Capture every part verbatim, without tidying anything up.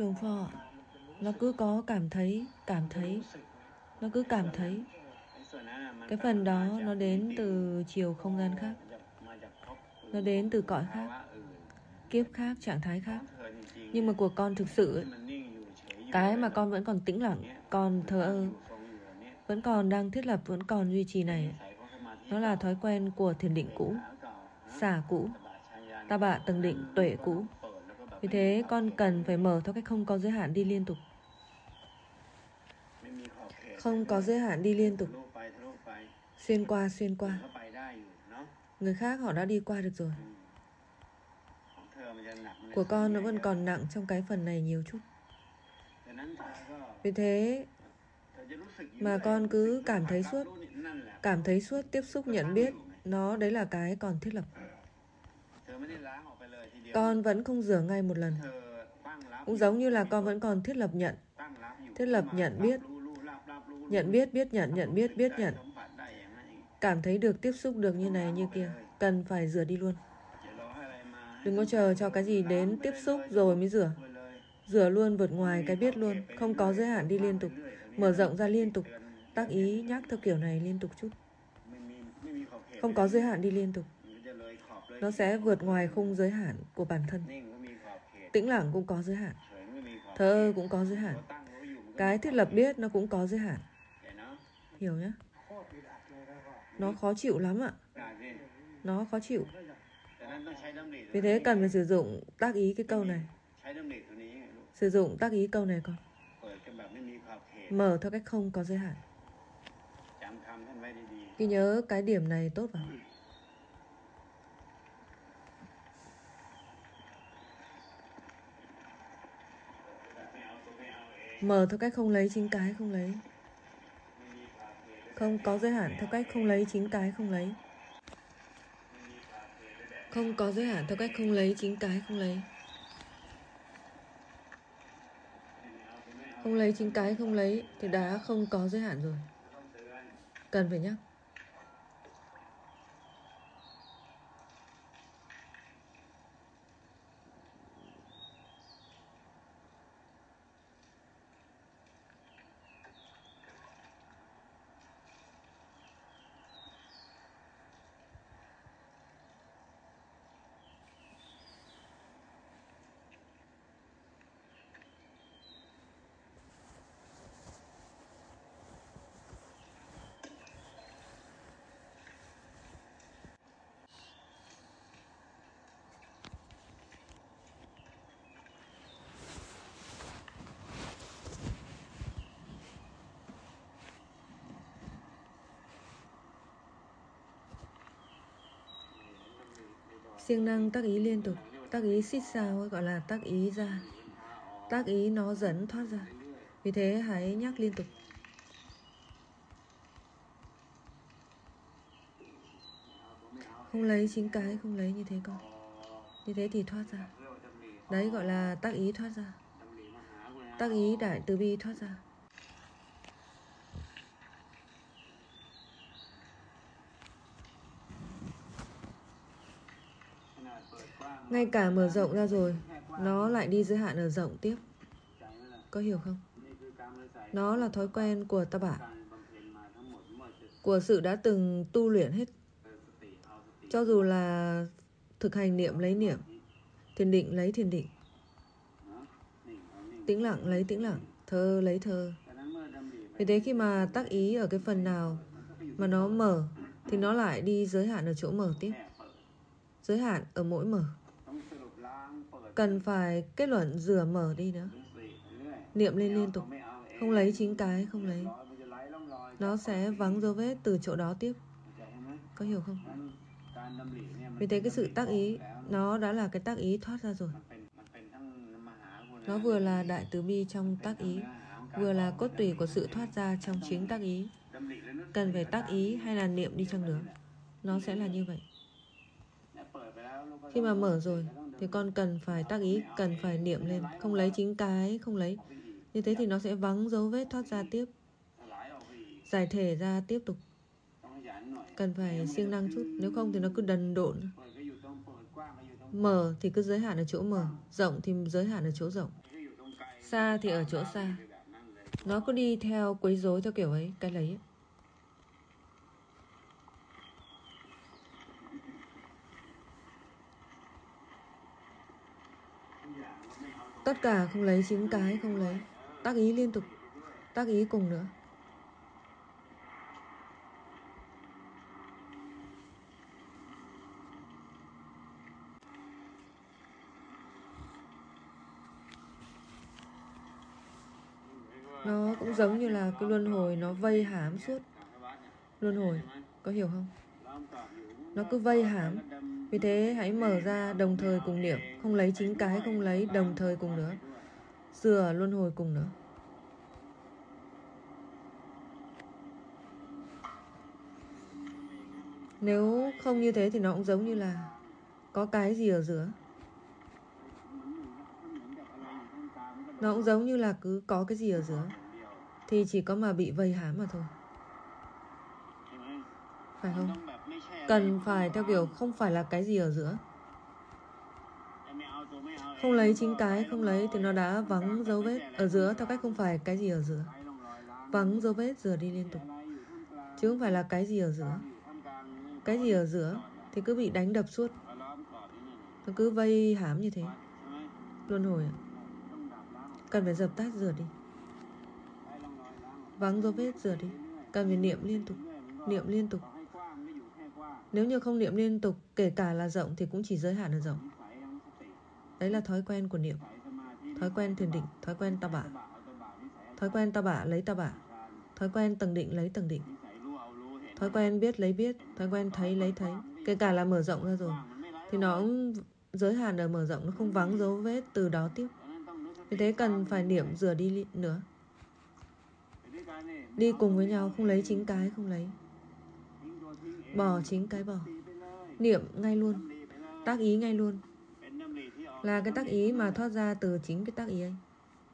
Luồng phò nó cứ có cảm thấy, cảm thấy, nó cứ cảm thấy. Cái phần đó nó đến từ chiều không gian khác, nó đến từ cõi khác, kiếp khác, trạng thái khác. Nhưng mà của con thực sự ấy, cái mà con vẫn còn tĩnh lặng, còn thờ ơ, vẫn còn đang thiết lập, vẫn còn duy trì này, nó là thói quen của thiền định cũ, xả cũ, ta bạ tầng định, tuệ cũ. Vì thế con cần phải mở theo cách không có giới hạn đi liên tục. Không có giới hạn đi liên tục, xuyên qua, xuyên qua. Người khác họ đã đi qua được rồi. Của con nó vẫn còn nặng trong cái phần này nhiều chút. Vì thế mà con cứ cảm thấy suốt, cảm thấy suốt, tiếp xúc, nhận biết, nó đấy là cái còn thiết lập. Con vẫn không rửa ngay một lần. Cũng giống như là con vẫn còn thiết lập nhận, thiết lập nhận biết, nhận biết, biết nhận, nhận biết, biết nhận. Cảm thấy được, tiếp xúc được như này như kia, cần phải rửa đi luôn. Đừng có chờ cho cái gì đến tiếp xúc rồi mới rửa. Rửa luôn, vượt ngoài cái biết luôn. Không có giới hạn đi liên tục, mở rộng ra liên tục. Tác ý nhắc theo kiểu này liên tục chút. Không có giới hạn đi liên tục, nó sẽ vượt ngoài khung giới hạn của bản thân. Tĩnh lặng cũng có giới hạn, thờ ơ cũng có giới hạn. Cái thiết lập biết nó cũng có giới hạn. Hiểu nhé? Nó khó chịu lắm ạ. Nó khó chịu. Vì thế cần phải sử dụng tác ý cái câu này. Sử dụng tác ý câu này con. Mở theo cách không có giới hạn. Ghi nhớ cái điểm này tốt vào. Mở theo cách không lấy chính cái không lấy. Không có giới hạn theo cách không lấy chính cái không lấy. Không có giới hạn theo cách không lấy chính cái không lấy. Không lấy chính cái không lấy thì đã không có giới hạn rồi. Cần phải nhắc. Siêng năng tác ý liên tục. Tác ý xít sao gọi là tác ý ra. Tác ý nó dẫn thoát ra. Vì thế hãy nhắc liên tục. Không lấy chính cái không lấy như thế con. Như thế thì thoát ra. Đấy gọi là tác ý thoát ra. Tác ý đại từ bi thoát ra. Ngay cả mở rộng ra rồi, nó lại đi giới hạn ở rộng tiếp. Có hiểu không? Nó là thói quen của ta bạ, của sự đã từng tu luyện hết. Cho dù là thực hành niệm lấy niệm, thiền định lấy thiền định, tĩnh lặng lấy tĩnh lặng, thơ lấy thơ. Vì thế khi mà tác ý ở cái phần nào mà nó mở thì nó lại đi giới hạn ở chỗ mở tiếp. Giới hạn ở mỗi mở. Cần phải kết luận rửa mở đi nữa. Niệm lên liên tục. Không lấy chính cái không lấy. Nó sẽ vắng dấu vết từ chỗ đó tiếp. Có hiểu không? Vì thế cái sự tác ý nó đã là cái tác ý thoát ra rồi. Nó vừa là đại từ bi trong tác ý, vừa là cốt tủy của sự thoát ra trong chính tác ý. Cần phải tác ý hay là niệm đi chăng nữa, nó sẽ là như vậy. Khi mà mở rồi thì con cần phải tác ý, cần phải niệm lên. Không lấy chính cái, không lấy. Như thế thì nó sẽ vắng dấu vết thoát ra tiếp, giải thể ra tiếp tục. Cần phải siêng năng chút. Nếu không thì nó cứ đần độn. Mở thì cứ giới hạn ở chỗ mở, rộng thì giới hạn ở chỗ rộng. Xa thì ở chỗ xa. Nó cứ đi theo quấy rối theo kiểu ấy, cái lấy ấy. Tất cả không lấy, chính cái không lấy. Tác ý liên tục, tác ý cùng nữa. Nó cũng giống như là cái luân hồi nó vây hãm suốt. Luân hồi, có hiểu không? Nó cứ vây hãm. Vì thế hãy mở ra đồng thời cùng niệm. Không lấy chính cái, không lấy đồng thời cùng nữa. Sửa luân hồi cùng nữa. Nếu không như thế thì nó cũng giống như là có cái gì ở giữa. Nó cũng giống như là cứ có cái gì ở giữa. Thì chỉ có mà bị vây hãm mà thôi. Phải không? Cần phải theo kiểu không phải là cái gì ở giữa. Không lấy chính cái, không lấy thì nó đã vắng dấu vết ở giữa theo cách không phải cái gì ở giữa. Vắng dấu vết rửa đi liên tục. Chứ không phải là cái gì ở giữa. Cái gì ở giữa thì cứ bị đánh đập suốt. Nó cứ vây hãm như thế. Luân hồi ạ. Cần phải dập tắt rửa đi. Vắng dấu vết rửa đi. Cần phải niệm liên tục. Niệm liên tục. Nếu như không niệm liên tục, kể cả là rộng thì cũng chỉ giới hạn ở rộng. Đấy là thói quen của niệm. Thói quen thiền định, thói quen ta bạ. Thói quen ta bạ lấy ta bạ. Thói quen tầng định lấy tầng định. Thói quen biết lấy biết. Thói quen thấy lấy thấy. Kể cả là mở rộng ra rồi thì nó cũng giới hạn ở mở rộng. Nó không vắng dấu vết từ đó tiếp. Vì thế cần phải niệm rửa đi nữa. Đi cùng với nhau, không lấy chính cái, không lấy. Bỏ chính cái bỏ. Niệm ngay luôn. Tác ý ngay luôn. Là cái tác ý mà thoát ra từ chính cái tác ý ấy.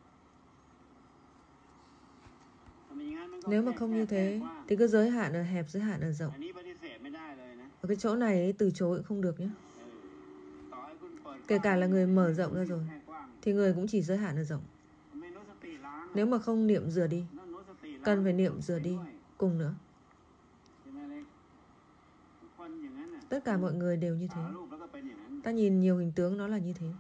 Nếu mà không như thế thì cứ giới hạn ở hẹp, giới hạn ở rộng. Ở cái chỗ này ấy, từ chối cũng không được nhé. Kể cả là người mở rộng ra rồi thì người cũng chỉ giới hạn ở rộng. Nếu mà không niệm rửa đi, cần phải niệm rửa đi cùng nữa. Tất cả mọi người đều như thế. Ta nhìn nhiều hình tướng nó là như thế.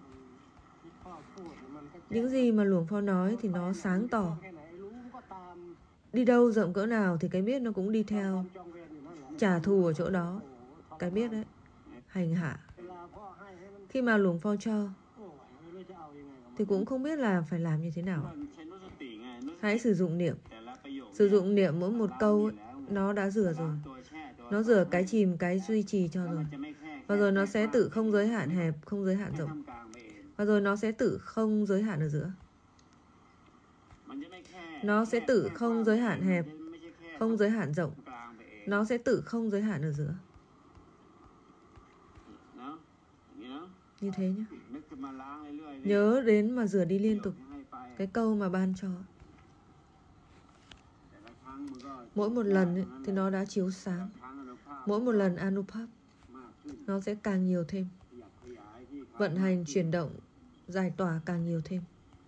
Những gì mà Luồngพ่nói thì nó sáng tỏ. Đi đâu rộng cỡ nào thì cái biết nó cũng đi theo. Trả thù ở chỗ đó. Cái biết đấy. Hành hạ. Khi mà Luồngพ่cho thì cũng không biết là phải làm như thế nào. Hãy sử dụng niệm. Sử dụng niệm mỗi một câu ấy, nó đã rửa rồi. Nó rửa cái chìm, cái duy trì cho rồi. Và rồi nó sẽ tự không giới hạn hẹp, không giới hạn rộng. Và rồi nó sẽ tự không giới hạn ở giữa. Nó sẽ tự không giới hạn hẹp, không giới hạn rộng. Nó sẽ tự không giới hạn ở giữa. Như thế nhé. Nhớ đến mà rửa đi liên tục. Cái câu mà ban cho. Mỗi một lần ấy, thì nó đã chiếu sáng. Mỗi một lần Anupap nó sẽ càng nhiều thêm. Vận hành, chuyển động, giải tỏa càng nhiều thêm.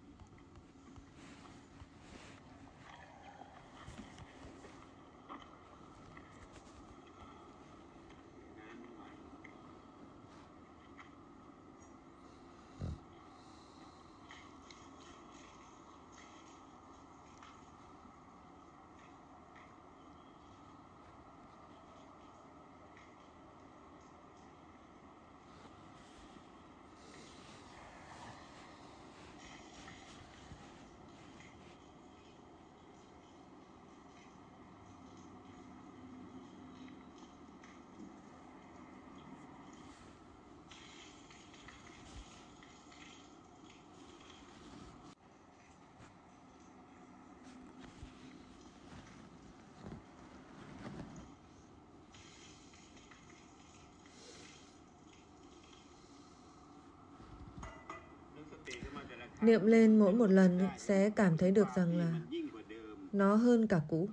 Niệm lên mỗi một lần ấy, sẽ cảm thấy được rằng là nó hơn cả cũ.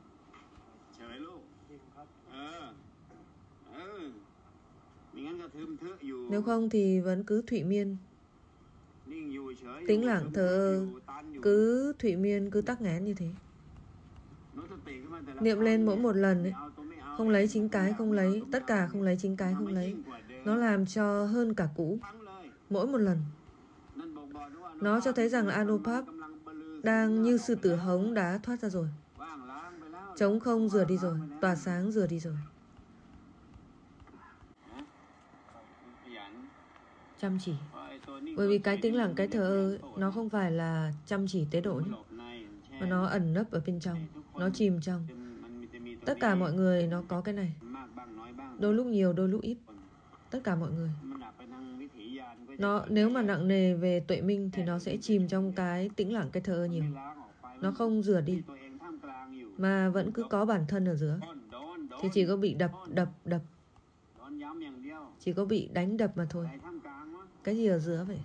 Nếu không thì vẫn cứ thụy miên. Tĩnh lặng thờ ơ, cứ thụy miên, cứ tắc nghẽn như thế. Niệm lên mỗi một lần ấy, không lấy chính cái, không lấy, tất cả không lấy chính cái, không lấy. Nó làm cho hơn cả cũ. Mỗi một lần. Nó cho thấy rằng là Anupap đang như sư tử hống đã thoát ra rồi. Trống không rửa đi rồi, tỏa sáng rửa đi rồi. Chăm chỉ. Bởi vì cái tĩnh lặng, cái thờ ơ ấy, nó không phải là chăm chỉ tế độ nhé, mà nó ẩn nấp ở bên trong, nó chìm trong. Tất cả mọi người nó có cái này. Đôi lúc nhiều, đôi lúc ít. Tất cả mọi người. Nó nếu mà nặng nề về tuệ minh thì nó sẽ chìm trong cái tĩnh lặng, cái thờ ơ nhiều. Nó không rửa đi, mà vẫn cứ có bản thân ở giữa. Thì chỉ có bị đập, đập, đập. Chỉ có bị đánh đập mà thôi. Cái gì ở giữa vậy?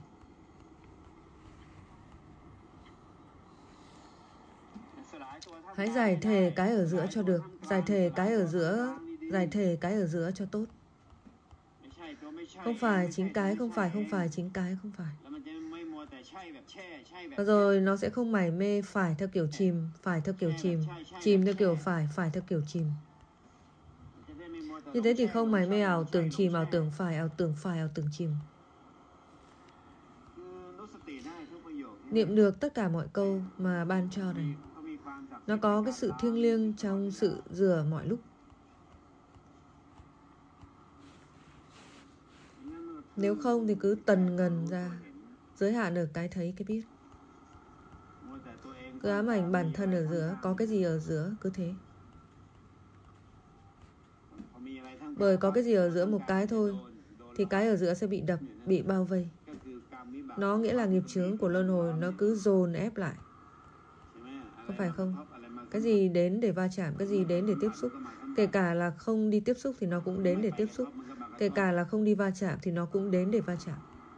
Hãy giải thể cái ở giữa cho được. Giải thể cái ở giữa, giải thể cái ở giữa cho tốt. Không phải chính cái, không phải, không phải, chính cái, không phải. Và rồi nó sẽ không mải mê phải theo kiểu chìm, phải theo kiểu chìm, chìm theo kiểu phải, phải theo kiểu chìm. Như thế thì không mải mê ảo tưởng chìm, ảo tưởng phải, ảo tưởng phải, ảo tưởng chìm. Niệm được tất cả mọi câu mà ban cho này. Nó có cái sự thiêng liêng trong sự rửa mọi lúc. Nếu không thì cứ tần ngần ra, giới hạn ở cái thấy, cái biết. Cứ ám ảnh bản thân ở giữa, có cái gì ở giữa, cứ thế. Bởi có cái gì ở giữa một cái thôi, thì cái ở giữa sẽ bị đập, bị bao vây. Nó nghĩa là nghiệp chướng của luân hồi, nó cứ dồn ép lại. Có phải không? Cái gì đến để va chạm, cái gì đến để tiếp xúc. Kể cả là không đi tiếp xúc thì nó cũng đến để tiếp xúc. Kể cả là không đi va chạm thì nó cũng đến để va chạm.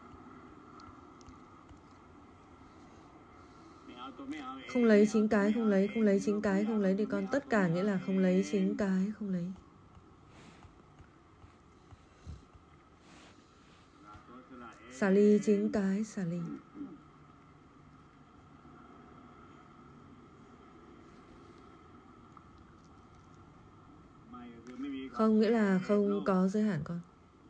Không lấy chính cái, không lấy, không lấy chính cái, không lấy thì con. Tất cả nghĩa là không lấy chính cái, không lấy. Xả ly chính cái, xả ly. Không nghĩa là không có giới hạn con.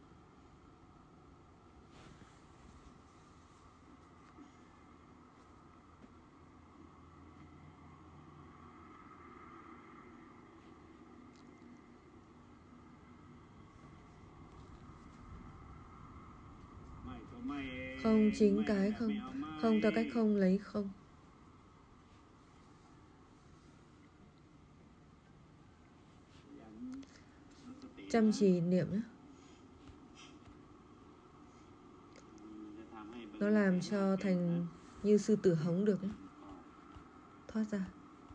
Không chính cái không. Không theo cách không lấy không. Chăm chỉ niệm nhé. Nó làm cho thành như sư tử hống được ấy. Thoát ra.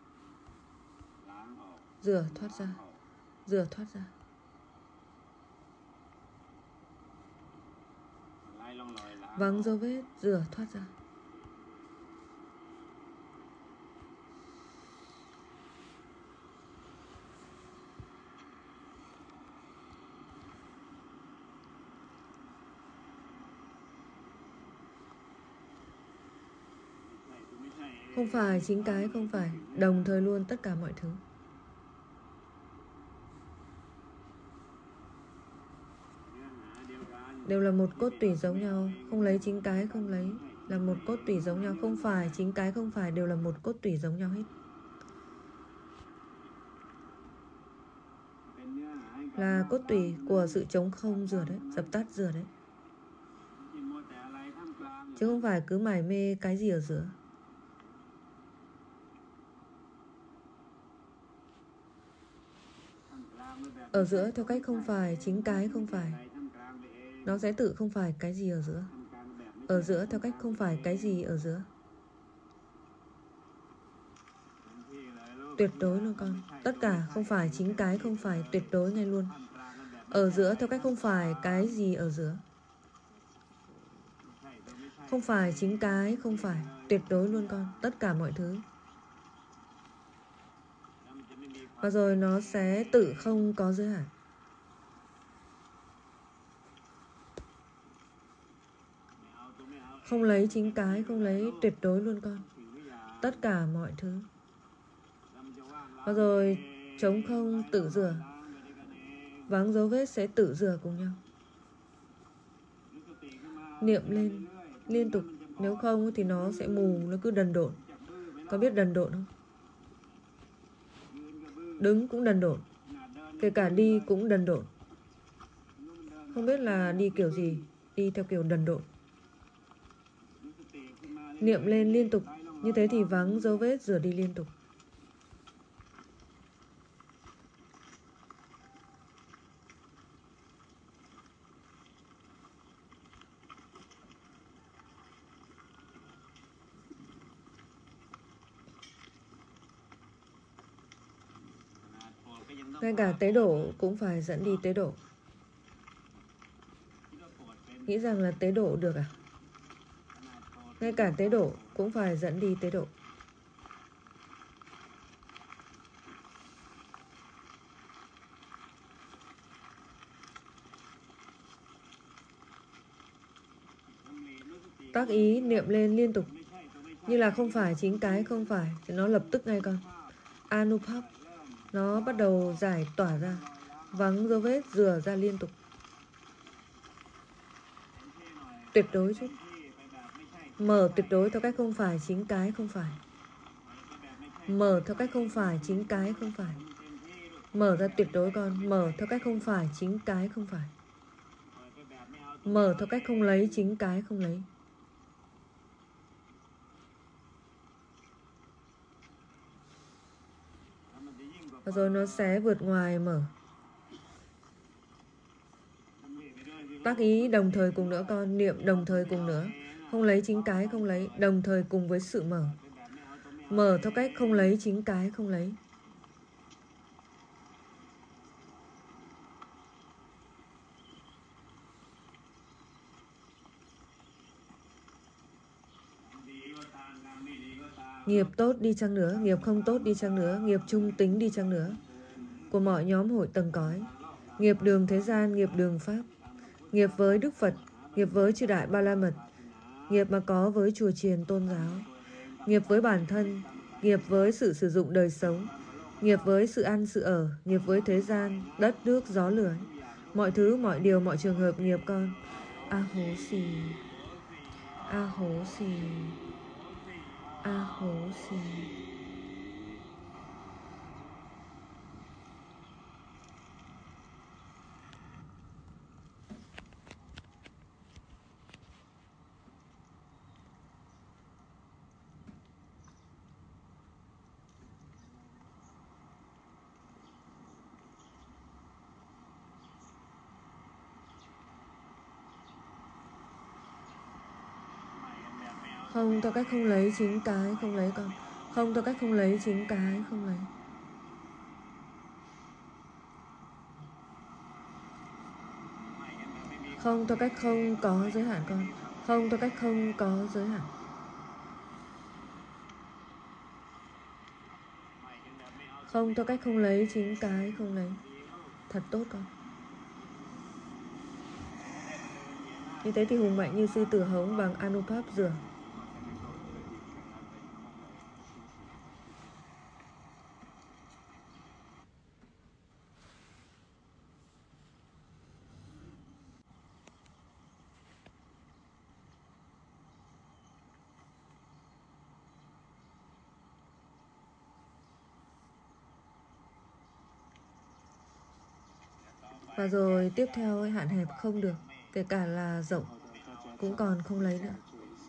Rửa thoát ra. Rửa thoát ra. Vắng dấu vết, rửa thoát ra. Không phải chính cái, không phải. Đồng thời luôn tất cả mọi thứ. Đều là một cốt tủy giống nhau. Không lấy chính cái, không lấy. Là một cốt tủy giống nhau. Không phải chính cái, không phải. Đều là một cốt tủy giống nhau hết. Là cốt tủy của sự trống không rửa đấy. Dập tắt rửa đấy. Chứ không phải cứ mải mê cái gì ở giữa. Ở giữa theo cách không phải, chính cái không phải. Nó sẽ tự không phải cái gì ở giữa. Ở giữa theo cách không phải cái gì ở giữa. Tuyệt đối luôn con. Tất cả không phải chính cái không phải, tuyệt đối ngay luôn. Ở giữa theo cách không phải cái gì ở giữa. Không phải chính cái không phải, tuyệt đối luôn con. Tất cả mọi thứ. Và rồi nó sẽ tự không có giới hạn. Không lấy chính cái, không lấy tuyệt đối luôn con. Tất cả mọi thứ. Và rồi trống không tự rửa. Vắng dấu vết sẽ tự rửa cùng nhau. Niệm lên liên tục. Nếu không thì nó sẽ mù, nó cứ đần độn. Có biết đần độn không? Đứng cũng đần độn. Kể cả đi cũng đần độn. Không biết là đi kiểu gì. Đi theo kiểu đần độn. Niệm lên liên tục. Như thế thì vắng dấu vết rửa đi liên tục. Ngay cả tế độ cũng phải dẫn đi tế độ. Nghĩ rằng là tế độ được à? Ngay cả tế độ cũng phải dẫn đi tế độ. Tác ý niệm lên liên tục. Như là không phải chính cái không phải thì nó lập tức ngay con. Anupap. Nó bắt đầu giải tỏa ra. Vắng dấu vết rửa ra liên tục. Tuyệt đối chút. Mở tuyệt đối theo cách không phải chính cái không phải. Mở theo cách không phải chính cái không phải. Mở ra tuyệt đối con. Mở theo cách không phải chính cái không phải. Mở theo cách không lấy chính cái không lấy. Và rồi nó sẽ vượt ngoài mở. Tác ý đồng thời cùng nữa con. Niệm đồng thời cùng nữa. Không lấy chính cái không lấy. Đồng thời cùng với sự mở. Mở theo cách không lấy chính cái không lấy. Nghiệp tốt đi chăng nữa, nghiệp không tốt đi chăng nữa, nghiệp trung tính đi chăng nữa, của mọi nhóm hội tầng cõi, nghiệp đường thế gian, nghiệp đường Pháp, nghiệp với Đức Phật, nghiệp với chư Đại Ba La Mật, nghiệp mà có với chùa chiền tôn giáo, nghiệp với bản thân, nghiệp với sự sử dụng đời sống, nghiệp với sự ăn sự ở, nghiệp với thế gian, đất nước gió lửa, mọi thứ mọi điều mọi trường hợp nghiệp con. A hố xì, a hố xì, a hố xì. Không theo cách không lấy chính cái không lấy con. Không theo cách không lấy chính cái không lấy. Không theo cách không có giới hạn con. Không theo cách không có giới hạn. Không theo cách không lấy chính cái không lấy. Thật tốt con. Như thế thì hùng mạnh như sư tử hống bằng Anupap rửa. Và rồi tiếp theo hạn hẹp không được. Kể cả là rộng cũng còn không lấy nữa.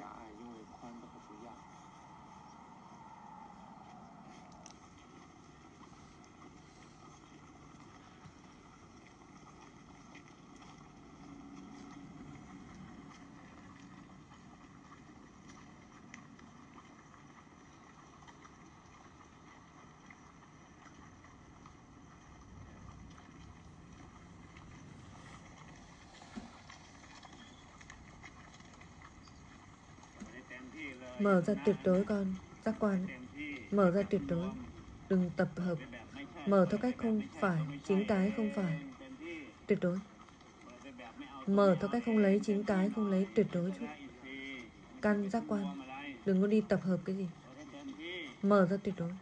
Mở ra tuyệt đối con. Giác quan. Mở ra tuyệt đối. Đừng tập hợp. Mở theo cách không phải chính cái không phải. Tuyệt đối. Mở theo cách không lấy chính cái không lấy tuyệt đối chút. căn giác quan. Đừng có đi tập hợp cái gì. Mở ra tuyệt đối.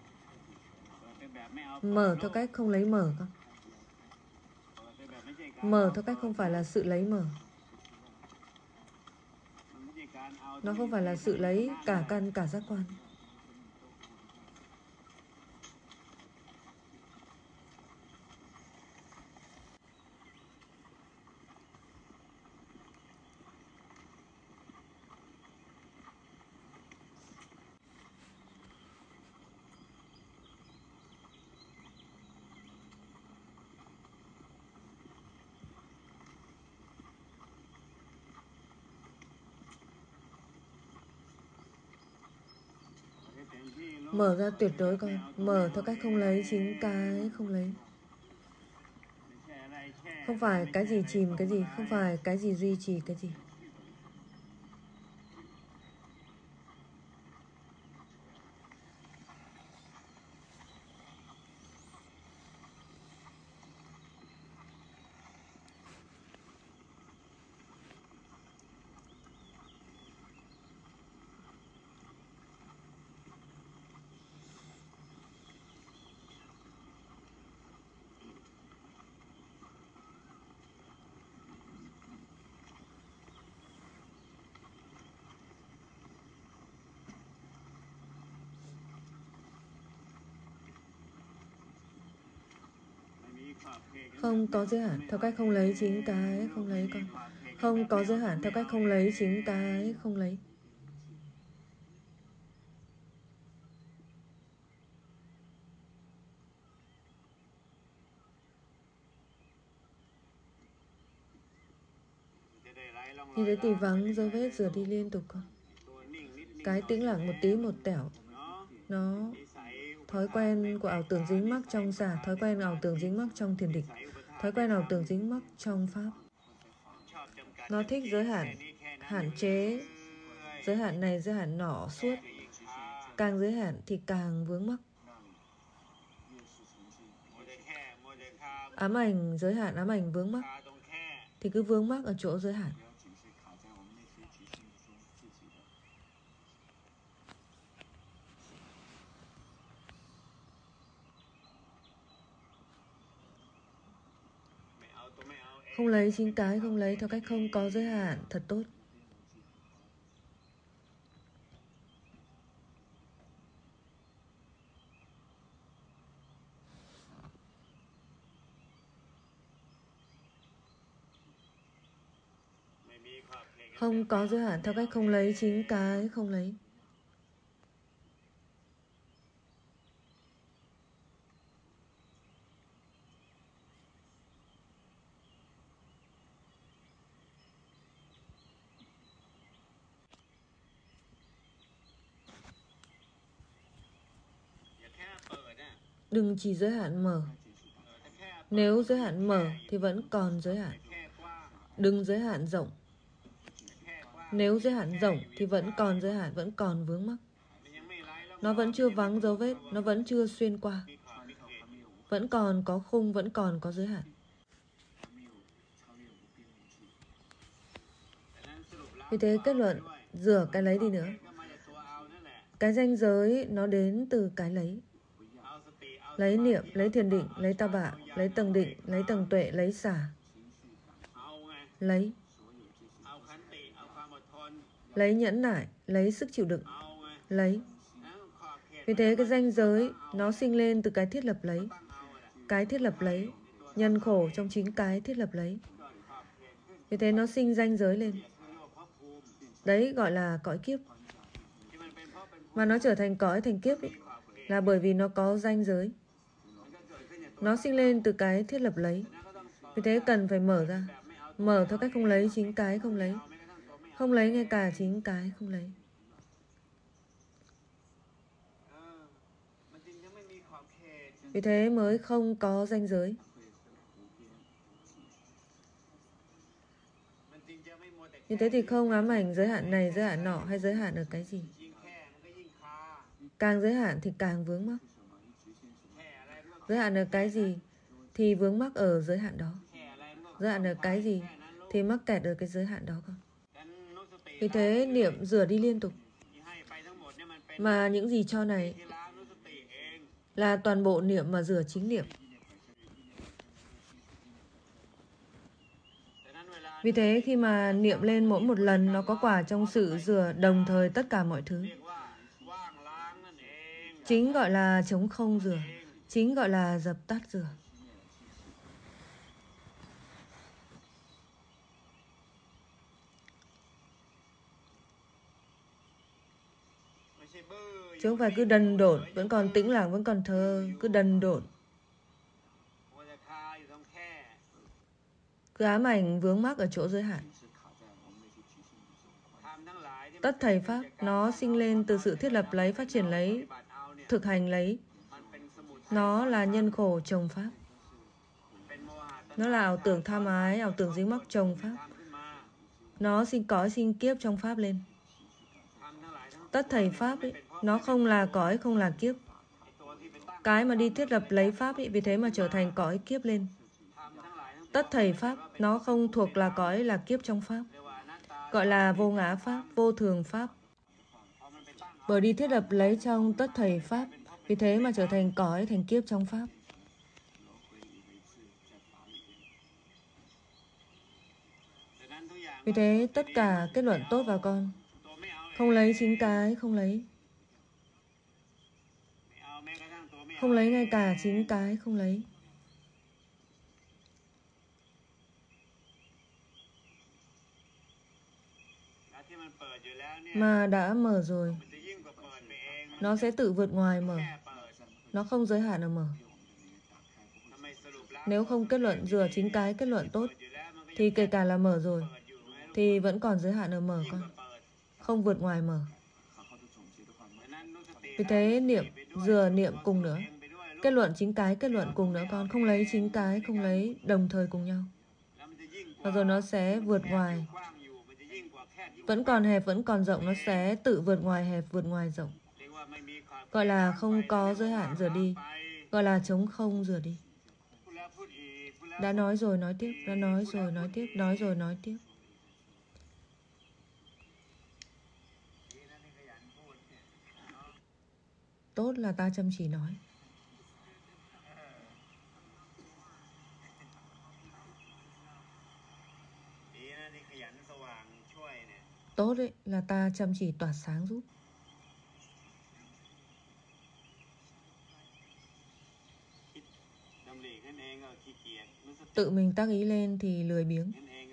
Mở theo cách không lấy mở con. Mở theo cách không phải là sự lấy mở. Nó không phải là sự lấy cả căn cả giác quan. Mở ra tuyệt đối con. Mở theo cách không lấy chính cái không lấy. Không phải cái gì chìm cái gì. Không phải cái gì duy trì cái gì. Không có giới hạn theo cách không lấy chính cái không lấy con. Không có giới hạn theo cách không lấy chính cái không lấy. Như thế thì vắng dấu vết rửa đi liên tục con. Cái tĩnh lặng một tí một tẻo. Nó thói quen của ảo tưởng dính mắc trong xả. Thói quen ảo tưởng dính mắc trong thiền định. Thói quen ảo tưởng dính mắc trong pháp. Nó thích giới hạn, hạn chế. Giới hạn này giới hạn nọ suốt. Càng giới hạn thì càng vướng mắc. Ám ảnh giới hạn, ám ảnh vướng mắc thì cứ vướng mắc ở chỗ giới hạn. Không lấy chính cái không lấy theo cách không có giới hạn thật tốt. Không có giới hạn theo cách không lấy chính cái không lấy. Đừng chỉ giới hạn mở. Nếu giới hạn mở thì vẫn còn giới hạn. Đừng giới hạn rộng. Nếu giới hạn rộng thì vẫn còn giới hạn, vẫn còn vướng mắc. Nó vẫn chưa vắng dấu vết, nó vẫn chưa xuyên qua. Vẫn còn có khung, vẫn còn có giới hạn. Vì thế kết luận, rửa cái lấy đi nữa. Cái ranh giới nó đến từ cái lấy. Lấy niệm, lấy thiền định, lấy ta bạ, lấy tầng định, lấy tầng tuệ, lấy xả. Lấy. Lấy nhẫn nại, lấy sức chịu đựng. Lấy. Vì thế cái ranh giới nó sinh lên từ cái thiết lập lấy. Cái thiết lập lấy. Nhân khổ trong chính cái thiết lập lấy. Vì thế nó sinh ranh giới lên. Đấy gọi là cõi kiếp. Mà nó trở thành cõi thành kiếp ấy, là bởi vì nó có ranh giới. Nó sinh lên từ cái thiết lập lấy. Vì thế cần phải mở ra. Mở theo cách không lấy chính cái không lấy. Không lấy ngay cả chính cái không lấy. Vì thế mới không có ranh giới. Như thế thì không ám ảnh giới hạn này, giới hạn nọ hay giới hạn ở cái gì. Càng giới hạn thì càng vướng mắc. Giới hạn ở cái gì thì vướng mắc ở giới hạn đó. Giới hạn ở cái gì thì mắc kẹt ở cái giới hạn đó con. Vì thế niệm rửa đi liên tục. Mà những gì cho này là toàn bộ niệm mà rửa chính niệm. Vì thế khi mà niệm lên mỗi một lần, nó có quả trong sự rửa đồng thời tất cả mọi thứ. Chính gọi là trống không rửa, chính gọi là dập tắt rửa. Chứ không phải cứ đần độn, vẫn còn tĩnh lặng, vẫn còn thơ, cứ đần độn. Cứ ám ảnh vướng mắc ở chỗ giới hạn. Tất thầy pháp nó sinh lên từ sự thiết lập lấy, phát triển lấy, thực hành lấy. Nó là nhân khổ trồng pháp. Nó là ảo tưởng tham ái, ảo tưởng dính mắc trồng pháp. Nó sinh cõi sinh kiếp trong pháp lên. Tất thầy pháp ấy, nó không là cõi, không là kiếp. Cái mà đi thiết lập lấy pháp ấy, vì thế mà trở thành cõi kiếp lên. Tất thầy pháp nó không thuộc là cõi, là kiếp trong pháp. Gọi là vô ngã pháp, vô thường pháp. Bởi đi thiết lập lấy trong tất thầy pháp, vì thế mà trở thành cõi, thành kiếp trong pháp. Vì thế tất cả kết luận tốt vào con. Không lấy chính cái, không lấy. Không lấy ngay cả chính cái, không lấy. Mà đã mở rồi, nó sẽ tự vượt ngoài mở. Nó không giới hạn ở mở. Nếu không kết luận rửa chính cái kết luận tốt, thì kể cả là mở rồi, thì vẫn còn giới hạn ở mở con. Không vượt ngoài mở. Vì thế niệm, rửa niệm cùng nữa. Kết luận chính cái, kết luận cùng nữa con. Không lấy chính cái, không lấy, đồng thời cùng nhau. Và rồi nó sẽ vượt ngoài. Vẫn còn hẹp, vẫn còn rộng, nó sẽ tự vượt ngoài hẹp, vượt ngoài rộng. Gọi là không có giới hạn rửa đi. Gọi là trống không rửa đi. Đã nói rồi nói tiếp, đã nói rồi nói tiếp, nói rồi nói tiếp. Tốt là ta chăm chỉ nói. Tốt đấy là ta chăm chỉ tỏa sáng giúp. Tự mình tác ý lên thì lười biếng.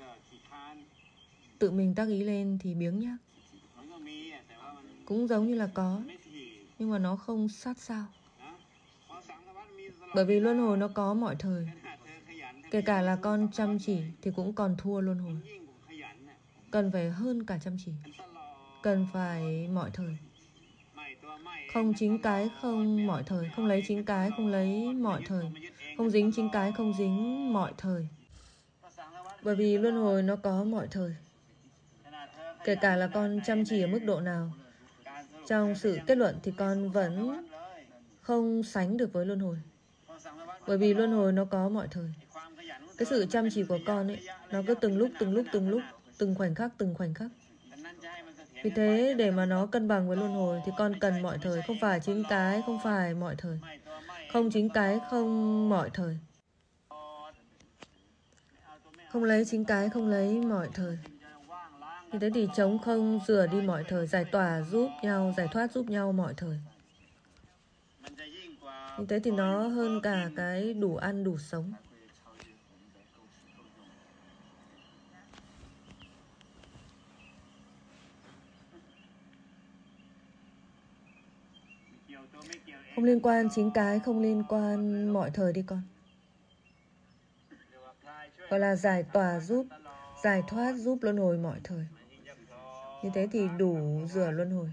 Tự mình tác ý lên thì biếng nhác. Cũng giống như là có, nhưng mà nó không sát sao. Bởi vì luân hồi nó có mọi thời. Kể cả là con chăm chỉ thì cũng còn thua luân hồi. Cần phải hơn cả chăm chỉ. Cần phải mọi thời. Không chính cái, không mọi thời. Không lấy chính cái, không lấy mọi thời. Không dính chính cái, không dính mọi thời. Bởi vì luân hồi nó có mọi thời. Kể cả là con chăm chỉ ở mức độ nào, trong sự kết luận thì con vẫn không sánh được với luân hồi. Bởi vì luân hồi nó có mọi thời. Cái sự chăm chỉ của con ấy, nó cứ từng lúc, từng lúc, từng lúc, từng khoảnh khắc, từng khoảnh khắc. Vì thế để mà nó cân bằng với luân hồi thì con cần mọi thời. Không phải chính cái, không phải mọi thời. Không chính cái, không mọi thời. Không lấy chính cái, không lấy mọi thời. Như thế thì trống không rửa đi mọi thời, giải tỏa giúp nhau, giải thoát giúp nhau mọi thời. Như thế thì nó hơn cả cái đủ ăn đủ sống. Không liên quan chính cái, không liên quan mọi thời đi con. Gọi là giải tỏa giúp, giải thoát giúp luân hồi mọi thời. Như thế thì đủ rửa luân hồi.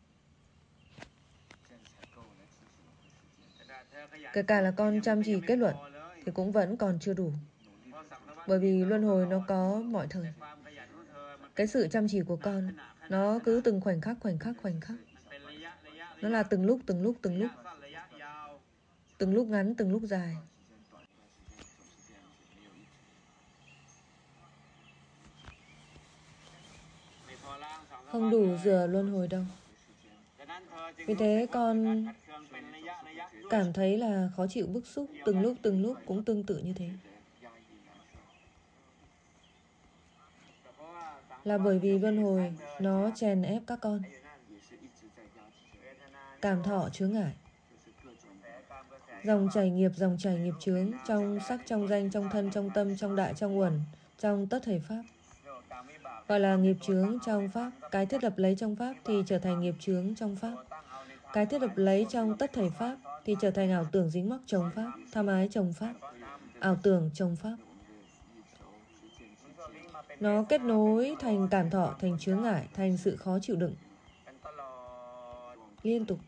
Kể cả là con chăm chỉ kết luận thì cũng vẫn còn chưa đủ. Bởi vì luân hồi nó có mọi thời. Cái sự chăm chỉ của con, nó cứ từng khoảnh khắc, khoảnh khắc, khoảnh khắc. Nó là từng lúc, từng lúc, từng lúc. Từng lúc ngắn, từng lúc dài. không đủ rửa luân hồi đâu. Vì thế con cảm thấy là khó chịu bức xúc từng lúc từng lúc cũng tương tự như thế. Là bởi vì luân hồi nó chèn ép các con. Cảm thọ chướng ngại, dòng chảy nghiệp, dòng chảy nghiệp chướng trong sắc, trong danh, trong thân, trong tâm, trong đại, trong uẩn, trong tất thảy pháp. Gọi là nghiệp chướng trong pháp. Cái thiết lập lấy trong pháp thì trở thành nghiệp chướng trong pháp. Cái thiết lập lấy trong tất thảy pháp thì trở thành ảo tưởng dính mắc chồng pháp, tham ái chồng pháp, ảo tưởng chồng pháp. Nó kết nối thành cảm thọ, thành chướng ngại, thành sự khó chịu đựng liên tục.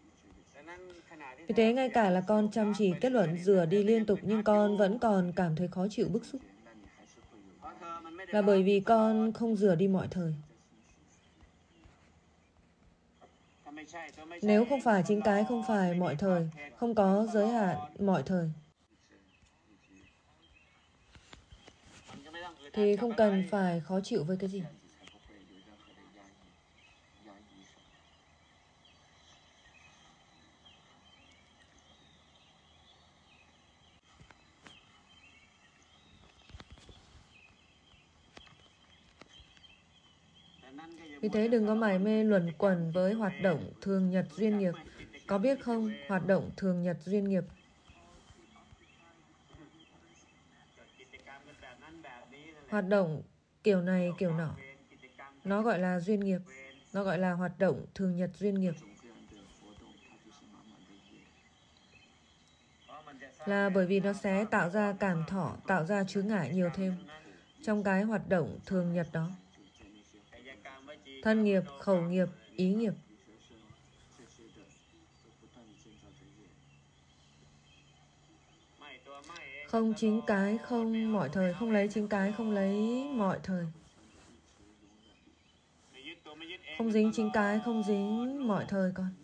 Vì thế ngay cả là con chăm chỉ kết luận rửa đi liên tục nhưng con vẫn còn cảm thấy khó chịu bức xúc. Là bởi vì con không rửa đi mọi thời. Nếu không phải chính cái không phải mọi thời, không có giới hạn mọi thời, thì không cần phải khó chịu với cái gì. Vì thế đừng có mải mê luẩn quẩn với hoạt động thường nhật duyên nghiệp. Có biết không, hoạt động thường nhật duyên nghiệp. Hoạt động kiểu này kiểu nọ, nó gọi là duyên nghiệp. Nó gọi là hoạt động thường nhật duyên nghiệp. Là bởi vì nó sẽ tạo ra cảm thọ, tạo ra chướng ngại nhiều thêm trong cái hoạt động thường nhật đó. Thân nghiệp, khẩu nghiệp, ý nghiệp. Không chính cái không mọi thời, không lấy chính cái không lấy mọi thời. Không dính chính cái không dính mọi thời con.